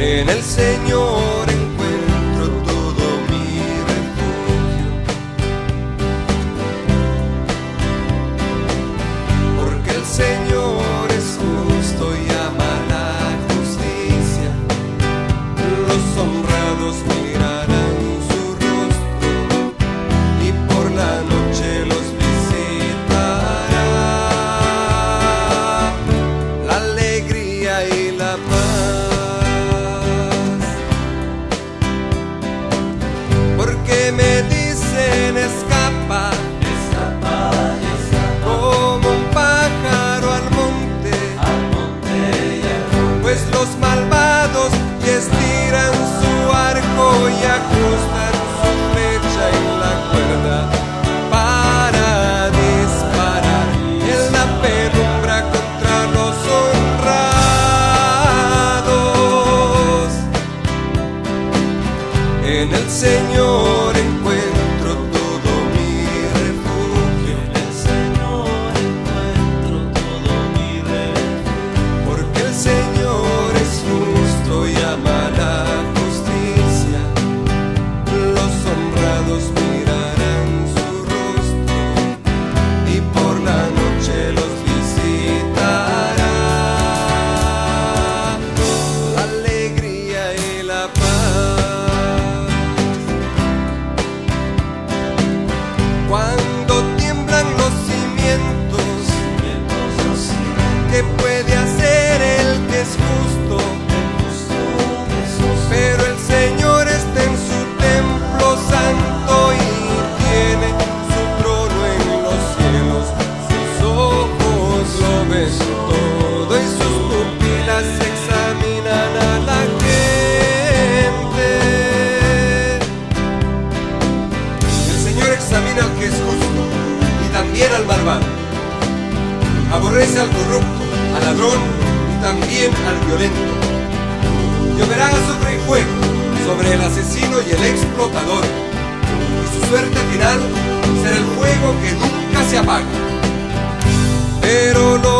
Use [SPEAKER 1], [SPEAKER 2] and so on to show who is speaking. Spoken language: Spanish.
[SPEAKER 1] En el Señor encuentro todo mi refugio, porque el Señor es justo y ama la justicia. Los honrados mirarán su rostro y por la noche los visitará. La alegría y la paz, porque me dicen escapa,
[SPEAKER 2] Escapa, escapa,
[SPEAKER 1] como un pájaro al monte,
[SPEAKER 2] y al monte.
[SPEAKER 1] pues los malvados y estiran su arco y ajustan su flecha en la cuerda para disparar en la penumbra contra los honrados. En el Señor encuentro todo mi refugio,
[SPEAKER 2] En el Señor encuentro todo mi refugio,
[SPEAKER 1] porque el Señor es justo y ama la justicia. Los honrados mirarán su rostro y por la noche los visitará. La alegría y la paz, cuando tiemblan los cimientos, ¿qué puede hacer el que es justo? Pero el Señor está en su templo santo y tiene su trono en los cielos. Sus ojos lo ven todo y sus pupilas examinan a la gente. El Señor examina al que es justo y también al malvado. Aborrece al corrupto, al ladrón y también al violento. Lloverá azufre y fuego sobre el asesino y el explotador, y su suerte final será el fuego que nunca se apaga. Pero no